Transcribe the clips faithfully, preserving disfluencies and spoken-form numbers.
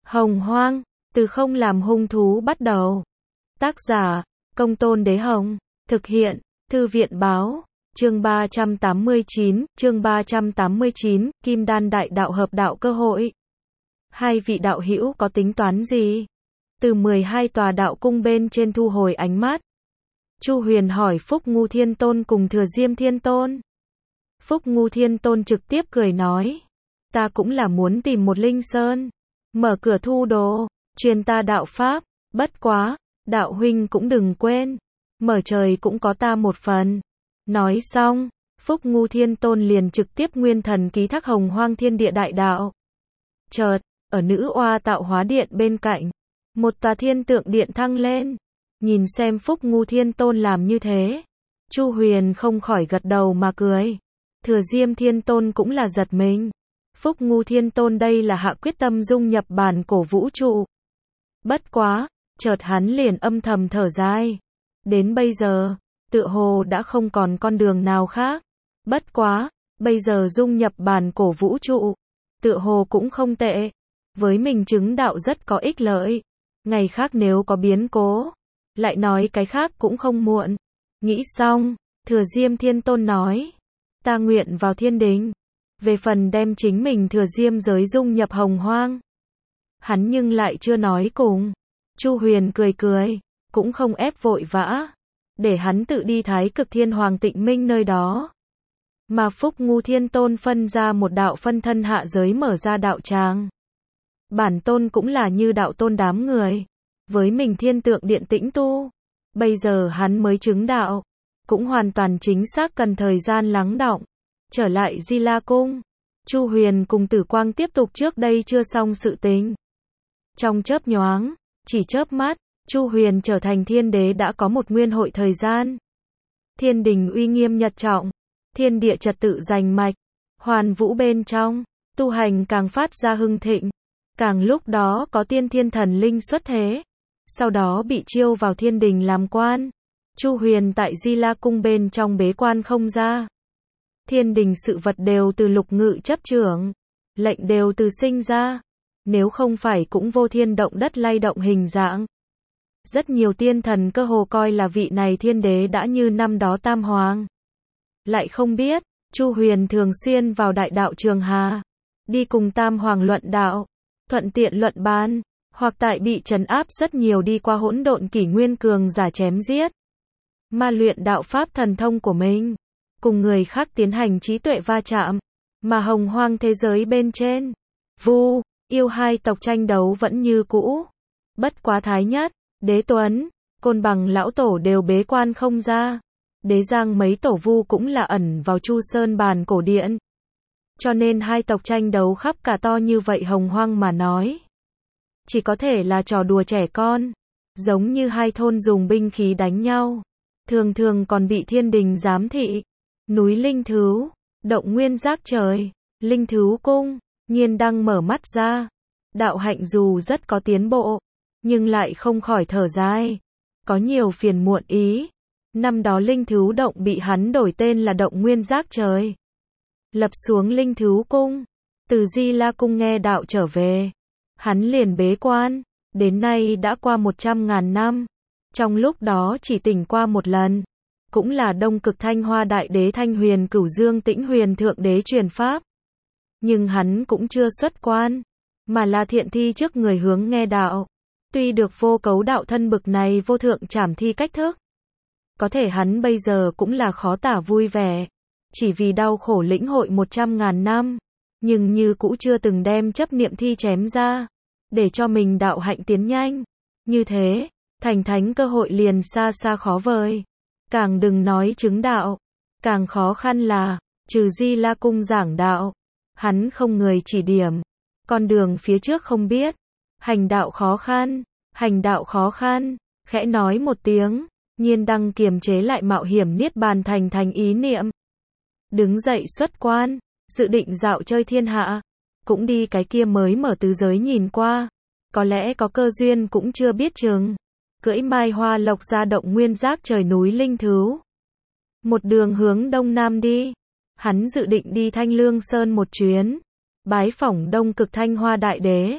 Hồng Hoang, từ không làm hung thú bắt đầu. Tác giả, Công Tôn Đế Hồng. Thực hiện, Thư viện Báo. Chương ba trăm tám mươi chín, chương ba trăm tám mươi chín, Kim Đan Đại Đạo Hợp Đạo Cơ Hội. Hai vị đạo hữu có tính toán gì? Từ mười hai tòa đạo cung bên trên thu hồi ánh mắt. Chu Huyền hỏi Phúc Ngu Thiên Tôn cùng Thừa Diêm Thiên Tôn. Phúc Ngu Thiên Tôn trực tiếp cười nói. Ta cũng là muốn tìm một linh sơn. Mở cửa thu đồ, truyền ta đạo pháp. Bất quá, đạo huynh cũng đừng quên. Mở trời cũng có ta một phần. Nói xong, Phúc Ngu Thiên Tôn liền trực tiếp nguyên thần ký thác Hồng Hoang Thiên Địa Đại Đạo. Chợt, ở nữ oa tạo hóa điện bên cạnh, một tòa thiên tượng điện thăng lên. Nhìn xem Phúc Ngu Thiên Tôn làm như thế, Chu Huyền không khỏi gật đầu mà cười. Thừa Diêm Thiên Tôn cũng là giật mình. Phúc Ngu Thiên Tôn đây là hạ quyết tâm dung nhập bản cổ vũ trụ. Bất quá, chợt hắn liền âm thầm thở dài. Đến bây giờ, tựa hồ đã không còn con đường nào khác. Bất quá, bây giờ dung nhập bản cổ vũ trụ, tựa hồ cũng không tệ. Với mình chứng đạo rất có ích lợi. Ngày khác nếu có biến cố, lại nói cái khác cũng không muộn. Nghĩ xong, Thừa Diêm Thiên Tôn nói. Ta nguyện vào thiên đình. Về phần đem chính mình Thừa Diêm giới dung nhập Hồng Hoang, hắn nhưng lại chưa nói cùng. Chu Huyền cười cười, cũng không ép vội vã, để hắn tự đi Thái Cực Thiên Hoàng Tịnh Minh nơi đó. Mà Phúc Ngu Thiên Tôn phân ra một đạo phân thân hạ giới mở ra đạo tràng. Bản tôn cũng là như đạo tôn đám người, với mình thiên tượng điện tĩnh tu. Bây giờ hắn mới chứng đạo, cũng hoàn toàn chính xác cần thời gian lắng đọng. Trở lại Di La Cung, Chu Huyền cùng Tử Quang tiếp tục trước đây chưa xong sự tình. Trong chớp nhoáng, chỉ chớp mắt, Chu Huyền trở thành thiên đế đã có một nguyên hội thời gian. Thiên đình uy nghiêm nhật trọng, thiên địa trật tự rành mạch, hoàn vũ bên trong, tu hành càng phát ra hưng thịnh. Càng lúc đó có tiên thiên thần linh xuất thế, sau đó bị chiêu vào thiên đình làm quan. Chu Huyền tại Di La Cung bên trong bế quan không ra. Thiên đình sự vật đều từ Lục Ngự chấp trưởng, lệnh đều từ sinh ra. Nếu không phải cũng vô thiên động đất lay động hình dạng. Rất nhiều tiên thần cơ hồ coi là vị này thiên đế đã như năm đó Tam Hoàng. Lại không biết, Chu Huyền thường xuyên vào đại đạo Trường Hà, đi cùng Tam Hoàng luận đạo, thuận tiện luận bàn, hoặc tại bị trấn áp rất nhiều đi qua hỗn độn kỷ nguyên cường giả chém giết. Ma luyện đạo pháp thần thông của mình, cùng người khác tiến hành trí tuệ va chạm. Mà Hồng Hoang thế giới bên trên, Vu, yêu hai tộc tranh đấu vẫn như cũ. Bất quá Thái Nhất, Đế Tuấn, Côn Bằng lão tổ đều bế quan không ra. Đế Giang mấy tổ Vu cũng là ẩn vào Chu Sơn bàn cổ điện. Cho nên hai tộc tranh đấu khắp cả to như vậy Hồng Hoang mà nói, chỉ có thể là trò đùa trẻ con. Giống như hai thôn dùng binh khí đánh nhau, thường thường còn bị thiên đình giám thị. Núi Linh Thứu, động nguyên giác trời, Linh Thứu Cung, Nhiên Đăng mở mắt ra. Đạo hạnh dù rất có tiến bộ, nhưng lại không khỏi thở dài, có nhiều phiền muộn ý. Năm đó Linh Thứu động bị hắn đổi tên là động nguyên giác trời. Lập xuống Linh Thứu Cung, từ Di La Cung nghe đạo trở về, hắn liền bế quan, đến nay đã qua một trăm ngàn năm. Trong lúc đó chỉ tỉnh qua một lần, cũng là Đông Cực Thanh Hoa Đại Đế Thanh Huyền Cửu Dương Tĩnh Huyền Thượng Đế truyền pháp. Nhưng hắn cũng chưa xuất quan, mà là thiện thi trước người hướng nghe đạo. Tuy được vô cấu đạo thân bực này vô thượng trảm thi cách thức, có thể hắn bây giờ cũng là khó tả vui vẻ. Chỉ vì đau khổ lĩnh hội một trăm ngàn năm, nhưng như cũ chưa từng đem chấp niệm thi chém ra, để cho mình đạo hạnh tiến nhanh. Như thế, thành thánh cơ hội liền xa xa khó vời. Càng đừng nói chứng đạo, càng khó khăn là, trừ Di La Cung giảng đạo, hắn không người chỉ điểm, con đường phía trước không biết. Hành đạo khó khăn, hành đạo khó khăn, khẽ nói một tiếng, Nhiên Đăng kiềm chế lại mạo hiểm niết bàn thành thành ý niệm. Đứng dậy xuất quan, dự định dạo chơi thiên hạ, cũng đi cái kia mới mở tứ giới nhìn qua, có lẽ có cơ duyên cũng chưa biết chừng. Cưỡi Mai Hoa Lộc ra động nguyên giác trời núi Linh Thứu, một đường hướng đông nam đi. Hắn dự định đi Thanh Lương Sơn một chuyến, bái phỏng Đông Cực Thanh Hoa Đại Đế.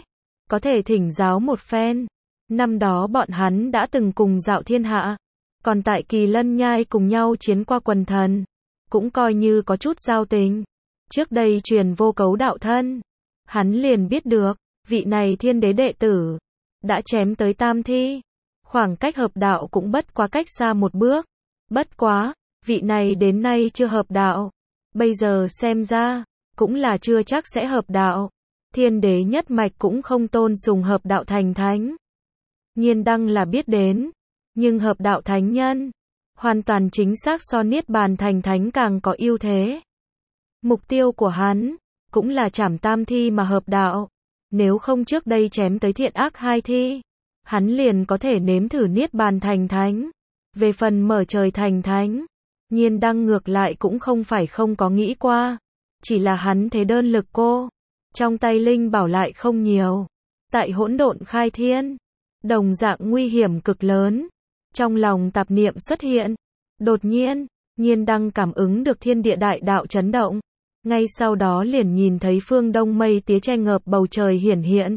có thể thỉnh giáo một phen. Năm đó bọn hắn đã từng cùng dạo thiên hạ, còn tại Kỳ Lân Nhai cùng nhau chiến qua quần thần, cũng coi như có chút giao tình. Trước đây truyền vô cấu đạo thân, hắn liền biết được, vị này thiên đế đệ tử, đã chém tới tam thi. Khoảng cách hợp đạo cũng bất quá cách xa một bước. Bất quá, vị này đến nay chưa hợp đạo. Bây giờ xem ra, cũng là chưa chắc sẽ hợp đạo. Thiên đế nhất mạch cũng không tôn sùng hợp đạo thành thánh. Nhiên đăng là biết đến, nhưng hợp đạo thánh nhân, hoàn toàn chính xác so niết bàn thành thánh càng có ưu thế. Mục tiêu của hắn, cũng là trảm tam thi mà hợp đạo. Nếu không trước đây chém tới thiện ác hai thi, hắn liền có thể nếm thử niết bàn thành thánh. Về phần mở trời thành thánh, Nhiên đăng ngược lại cũng không phải không có nghĩ qua. Chỉ là hắn thế đơn lực cô. Trong tay linh bảo lại không nhiều. Tại hỗn độn khai thiên, đồng dạng nguy hiểm cực lớn. Trong lòng tạp niệm xuất hiện. Đột nhiên, Nhiên đăng cảm ứng được thiên địa đại đạo chấn động. Ngay sau đó liền nhìn thấy phương đông mây tía che ngợp bầu trời hiển hiện.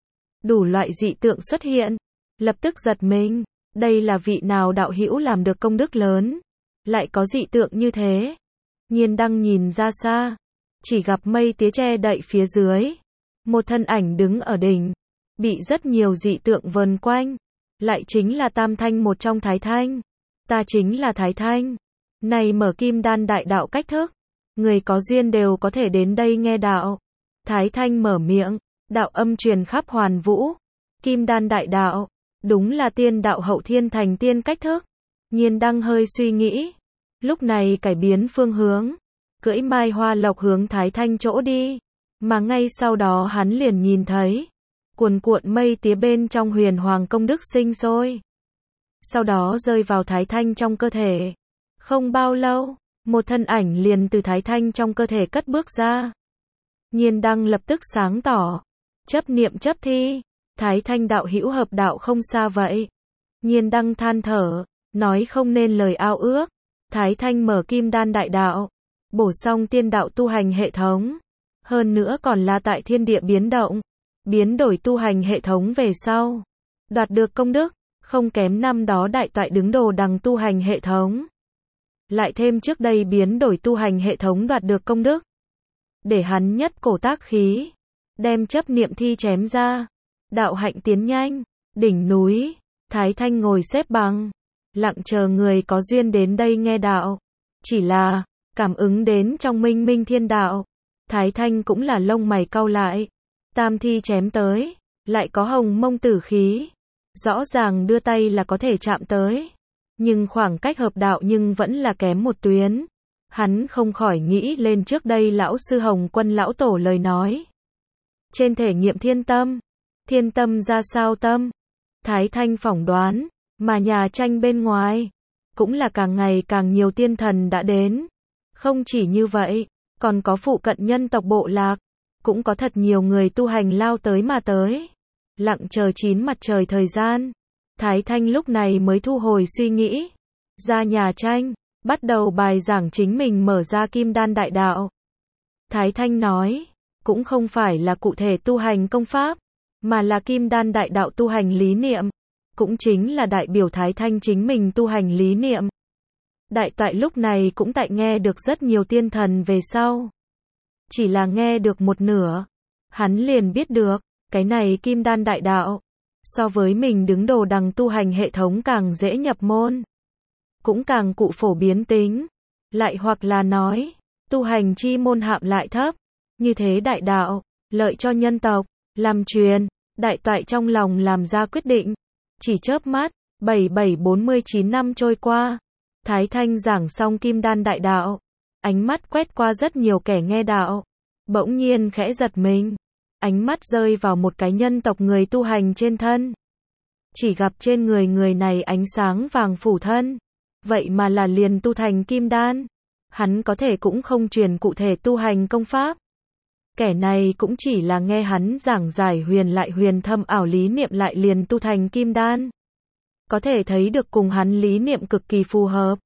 Đủ loại dị tượng xuất hiện. Lập tức giật mình. Đây là vị nào đạo hữu làm được công đức lớn. Lại có dị tượng như thế. Nhiên đăng nhìn ra xa. Chỉ gặp mây tía che đậy phía dưới. Một thân ảnh đứng ở đỉnh. Bị rất nhiều dị tượng vờn quanh. Lại chính là tam thanh một trong Thái Thanh. Ta chính là Thái Thanh. Này mở kim đan đại đạo cách thức. Người có duyên đều có thể đến đây nghe đạo. Thái Thanh mở miệng. Đạo âm truyền khắp hoàn vũ. Kim đan đại đạo. Đúng là tiên đạo hậu thiên thành tiên cách thức. Nhiên đăng hơi suy nghĩ. Lúc này cải biến phương hướng. Cưỡi mai hoa lộc hướng Thái Thanh chỗ đi. Mà ngay sau đó hắn liền nhìn thấy. Cuồn cuộn mây tía bên trong huyền hoàng công đức sinh sôi. Sau đó rơi vào Thái Thanh trong cơ thể. Không bao lâu, một thân ảnh liền từ Thái Thanh trong cơ thể cất bước ra. Nhiên đăng lập tức sáng tỏ. Chấp niệm chấp thi. Thái Thanh đạo hữu hợp đạo không xa vậy. Nhiên đăng than thở. Nói không nên lời ao ước. Thái Thanh mở kim đan đại đạo. Bổ xong tiên đạo tu hành hệ thống. Hơn nữa còn là tại thiên địa biến động. Biến đổi tu hành hệ thống về sau. Đoạt được công đức. Không kém năm đó đại toại đứng đồ đằng tu hành hệ thống. Lại thêm trước đây biến đổi tu hành hệ thống đoạt được công đức. Để hắn nhất cổ tác khí. Đem chấp niệm thi chém ra. Đạo hạnh tiến nhanh. Đỉnh núi. Thái Thanh ngồi xếp bằng. Lặng chờ người có duyên đến đây nghe đạo. Chỉ là, cảm ứng đến trong minh minh thiên đạo. Thái Thanh cũng là lông mày cau lại. Tam thi chém tới. Lại có hồng mông tử khí. Rõ ràng đưa tay là có thể chạm tới. Nhưng khoảng cách hợp đạo nhưng vẫn là kém một tuyến. Hắn không khỏi nghĩ lên trước đây lão sư Hồng Quân lão tổ lời nói. Trên thể nghiệm thiên tâm. Thiên tâm ra sao tâm? Thái Thanh phỏng đoán. Mà nhà tranh bên ngoài. Cũng là càng ngày càng nhiều tiên thần đã đến. Không chỉ như vậy. Còn có phụ cận nhân tộc bộ lạc. Cũng có thật nhiều người tu hành lao tới mà tới. Lặng chờ chín mặt trời thời gian. Thái Thanh lúc này mới thu hồi suy nghĩ. Ra nhà tranh. Bắt đầu bài giảng chính mình mở ra kim đan đại đạo. Thái Thanh nói. Cũng không phải là cụ thể tu hành công pháp. Mà là kim đan đại đạo tu hành lý niệm. Cũng chính là đại biểu Thái Thanh chính mình tu hành lý niệm. Đại toại lúc này cũng tại nghe được rất nhiều tiên thần về sau. Chỉ là nghe được một nửa. Hắn liền biết được. Cái này kim đan đại đạo. So với mình đứng đồ đằng tu hành hệ thống càng dễ nhập môn. Cũng càng cụ phổ biến tính. Lại hoặc là nói. Tu hành chi môn hạm lại thấp. Như thế đại đạo. Lợi cho nhân tộc. Làm truyền. Đại toại trong lòng làm ra quyết định. Chỉ chớp mắt. bảy bảy bốn mươi chín năm trôi qua. Thái Thanh giảng xong kim đan đại đạo. Ánh mắt quét qua rất nhiều kẻ nghe đạo. Bỗng nhiên khẽ giật mình. Ánh mắt rơi vào một cái nhân tộc người tu hành trên thân. Chỉ gặp trên người người này ánh sáng vàng phủ thân. Vậy mà là liền tu thành kim đan. Hắn có thể cũng không truyền cụ thể tu hành công pháp. Kẻ này cũng chỉ là nghe hắn giảng giải huyền lại huyền thâm ảo lý niệm lại liền tu thành kim đan. Có thể thấy được cùng hắn lý niệm cực kỳ phù hợp.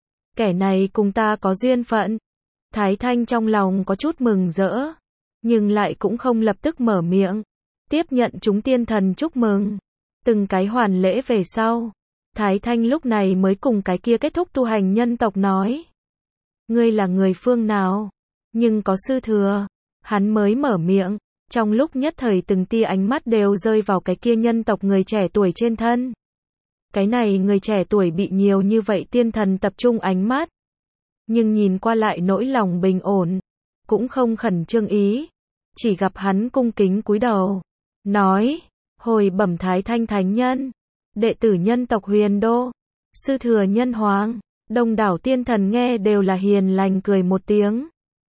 Kẻ này cùng ta có duyên phận. Thái Thanh trong lòng có chút mừng rỡ. Nhưng lại cũng không lập tức mở miệng. tiếp nhận chúng tiên thần chúc mừng. Từng cái hoàn lễ về sau. Thái Thanh lúc này mới cùng cái kia kết thúc tu hành nhân tộc nói. Ngươi là người phương nào? Nhưng có sư thừa. Hắn mới mở miệng. Trong lúc nhất thời từng tia ánh mắt đều rơi vào cái kia nhân tộc người trẻ tuổi trên thân. Cái này người trẻ tuổi bị nhiều như vậy tiên thần tập trung ánh mắt. Nhưng nhìn qua lại nỗi lòng bình ổn. Cũng không khẩn trương ý. Chỉ gặp hắn cung kính cúi đầu. Nói. Hồi bẩm Thái Thanh thánh nhân. Đệ tử nhân tộc Huyền Đô. Sư thừa nhân hoàng. Đông đảo tiên thần nghe đều là hiền lành cười một tiếng.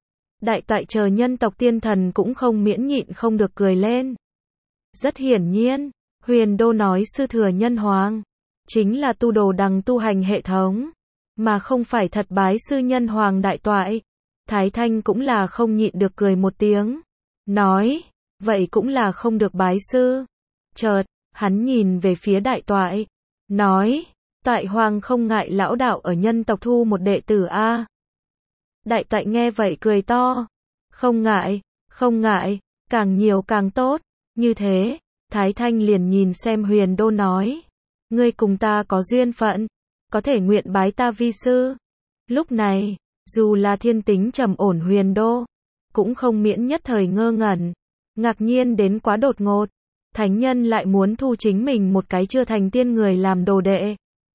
Đại toại chờ nhân tộc tiên thần cũng không miễn nhịn không được cười lên. Rất hiển nhiên. Huyền Đô nói sư thừa nhân hoàng. Chính là tu đồ đằng tu hành hệ thống. Mà không phải thật bái sư nhân hoàng đại toại. Thái Thanh cũng là không nhịn được cười một tiếng. Nói. Vậy cũng là không được bái sư. Chợt, hắn nhìn về phía đại toại. Nói. Toại hoàng không ngại lão đạo ở nhân tộc thu một đệ tử a. Đại toại nghe vậy cười to. Không ngại, không ngại, càng nhiều càng tốt. Như thế, Thái Thanh liền nhìn xem Huyền Đô nói. Ngươi cùng ta có duyên phận. Có thể nguyện bái ta vi sư. Lúc này, dù là thiên tính trầm ổn Huyền Đô. Cũng không miễn nhất thời ngơ ngẩn. Ngạc nhiên đến quá đột ngột. Thánh nhân lại muốn thu chính mình một cái chưa thành tiên người làm đồ đệ.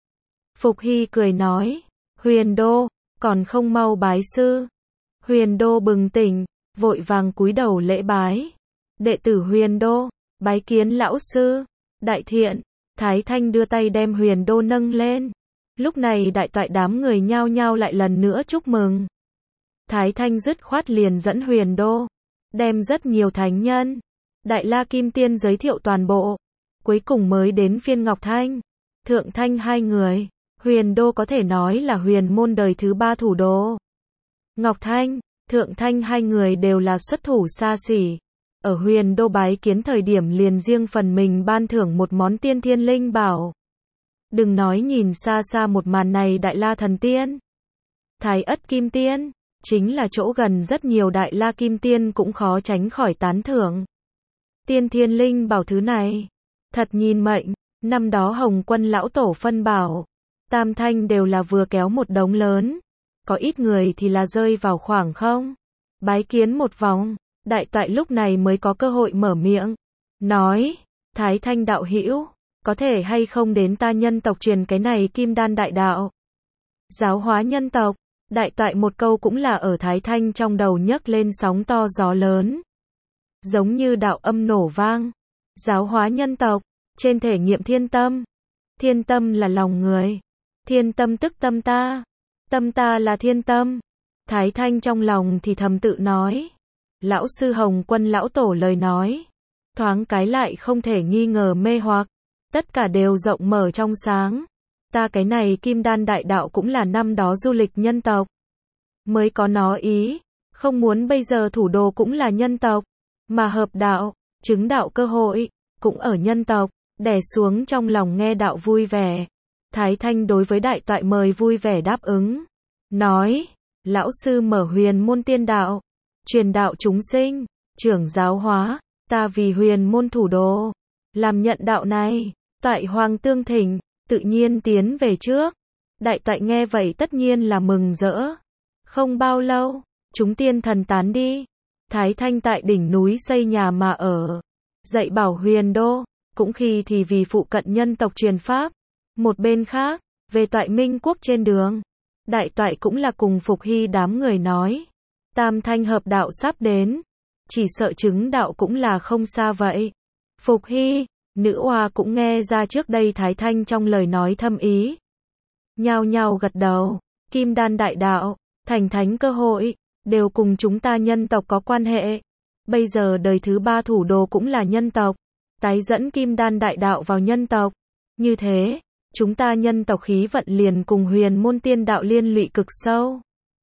Phục Hy cười nói. Huyền Đô, còn không mau bái sư. Huyền Đô bừng tỉnh, vội vàng cúi đầu lễ bái. Đệ tử Huyền Đô, bái kiến lão sư. Đại thiện, Thái Thanh đưa tay đem Huyền Đô nâng lên. Lúc này đại toại đám người nhao nhao lại lần nữa chúc mừng. Thái Thanh dứt khoát liền dẫn Huyền Đô. Đem rất nhiều thánh nhân. Đại La Kim Tiên giới thiệu toàn bộ. Cuối cùng mới đến phiên Ngọc Thanh. Thượng Thanh hai người. Huyền Đô có thể nói là huyền môn đời thứ ba thủ đô. Ngọc Thanh, Thượng Thanh hai người đều là xuất thủ xa xỉ. Ở Huyền Đô bái kiến thời điểm liền riêng phần mình ban thưởng một món tiên thiên linh bảo. Đừng nói nhìn xa xa một màn này Đại La Thần Tiên. Thái Ất Kim Tiên, chính là chỗ gần rất nhiều Đại La Kim Tiên cũng khó tránh khỏi tán thưởng. Tiên thiên linh bảo thứ này, thật nhìn mệnh, năm đó Hồng Quân lão tổ phân bảo. Tam thanh đều là vừa kéo một đống lớn. Có ít người thì là rơi vào khoảng không. Bái kiến một vòng. Đại toại lúc này mới có cơ hội mở miệng. Nói. Thái Thanh đạo hữu. Có thể hay không đến ta nhân tộc truyền cái này kim đan đại đạo. Giáo hóa nhân tộc. Đại toại một câu cũng là ở Thái Thanh trong đầu nhấc lên sóng to gió lớn. Giống như đạo âm nổ vang. Giáo hóa nhân tộc. Trên thể nghiệm thiên tâm. Thiên tâm là lòng người. Thiên tâm tức tâm ta. Tâm ta là thiên tâm. Thái Thanh trong lòng thì thầm tự nói. Lão sư Hồng Quân lão tổ lời nói. Thoáng cái lại không thể nghi ngờ mê hoặc. Tất cả đều rộng mở trong sáng. Ta cái này kim đan đại đạo cũng là năm đó du lịch nhân tộc. Mới có nó ý. Không muốn bây giờ thủ đô cũng là nhân tộc. Mà hợp đạo, chứng đạo cơ hội, cũng ở nhân tộc. Đè xuống trong lòng nghe đạo vui vẻ. Thái Thanh đối với đại toại mời vui vẻ đáp ứng. Nói, lão sư mở huyền môn tiên đạo. Truyền đạo chúng sinh, trưởng giáo hóa. Ta vì huyền môn thủ đô. Làm nhận đạo này, toại hoàng tương thỉnh, tự nhiên tiến về trước. Đại toại nghe vậy tất nhiên là mừng rỡ. Không bao lâu, chúng tiên thần tán đi. Thái Thanh tại đỉnh núi xây nhà mà ở. Dạy bảo Huyền Đô. Cũng khi thì vì phụ cận nhân tộc truyền pháp. Một bên khác, về toại Minh quốc trên đường. Đại toại cũng là cùng Phục Hy đám người nói. Tam thanh hợp đạo sắp đến. Chỉ sợ chứng đạo cũng là không xa vậy. Phục Hy, nữ oa cũng nghe ra trước đây Thái Thanh trong lời nói thâm ý. Nhao nhao gật đầu. Kim đan đại đạo, thành thánh cơ hội, đều cùng chúng ta nhân tộc có quan hệ. Bây giờ đời thứ ba thủ đô cũng là nhân tộc. Tái dẫn kim đan đại đạo vào nhân tộc. Như thế, chúng ta nhân tộc khí vận liền cùng huyền môn tiên đạo liên lụy cực sâu.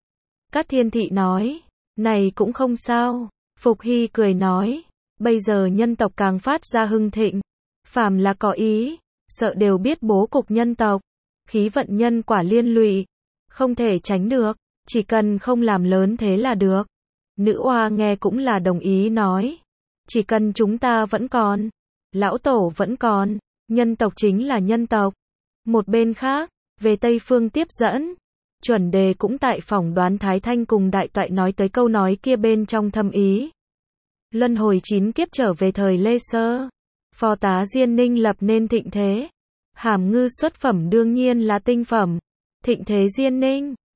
Cát Thiên Thị nói, này cũng không sao. Phục Hy cười nói, bây giờ nhân tộc càng phát ra hưng thịnh. Phàm là có ý, sợ đều biết bố cục nhân tộc. Khí vận nhân quả liên lụy, không thể tránh được, chỉ cần không làm lớn thế là được. Nữ oa nghe cũng là đồng ý nói. Chỉ cần chúng ta vẫn còn, lão tổ vẫn còn, nhân tộc chính là nhân tộc. Một bên khác, về Tây Phương tiếp dẫn, chuẩn đề cũng tại phỏng đoán Thái Thanh cùng Đại Toại nói tới câu nói kia bên trong thâm ý. Luân hồi chín kiếp trở về thời Lê Sơ, phò tá Diên Ninh lập nên thịnh thế. Hàm Ngư xuất phẩm đương nhiên là tinh phẩm. Thịnh thế Diên Ninh,